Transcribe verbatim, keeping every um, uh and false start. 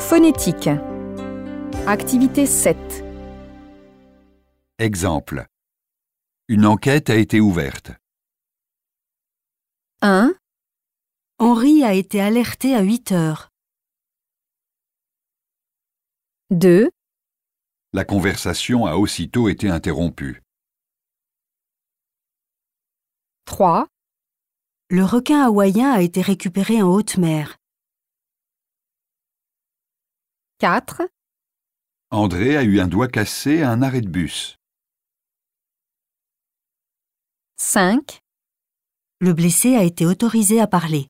Phonétique. Activité sept. Exemple. Une enquête a été ouverte. un. Henri a été alerté à huit heures. deux. La conversation a aussitôt été interrompue. trois. Le requin hawaïen a été récupéré en haute mer. quatre. André a eu un doigt cassé à un arrêt de bus. cinq. Le blessé a été autorisé à parler.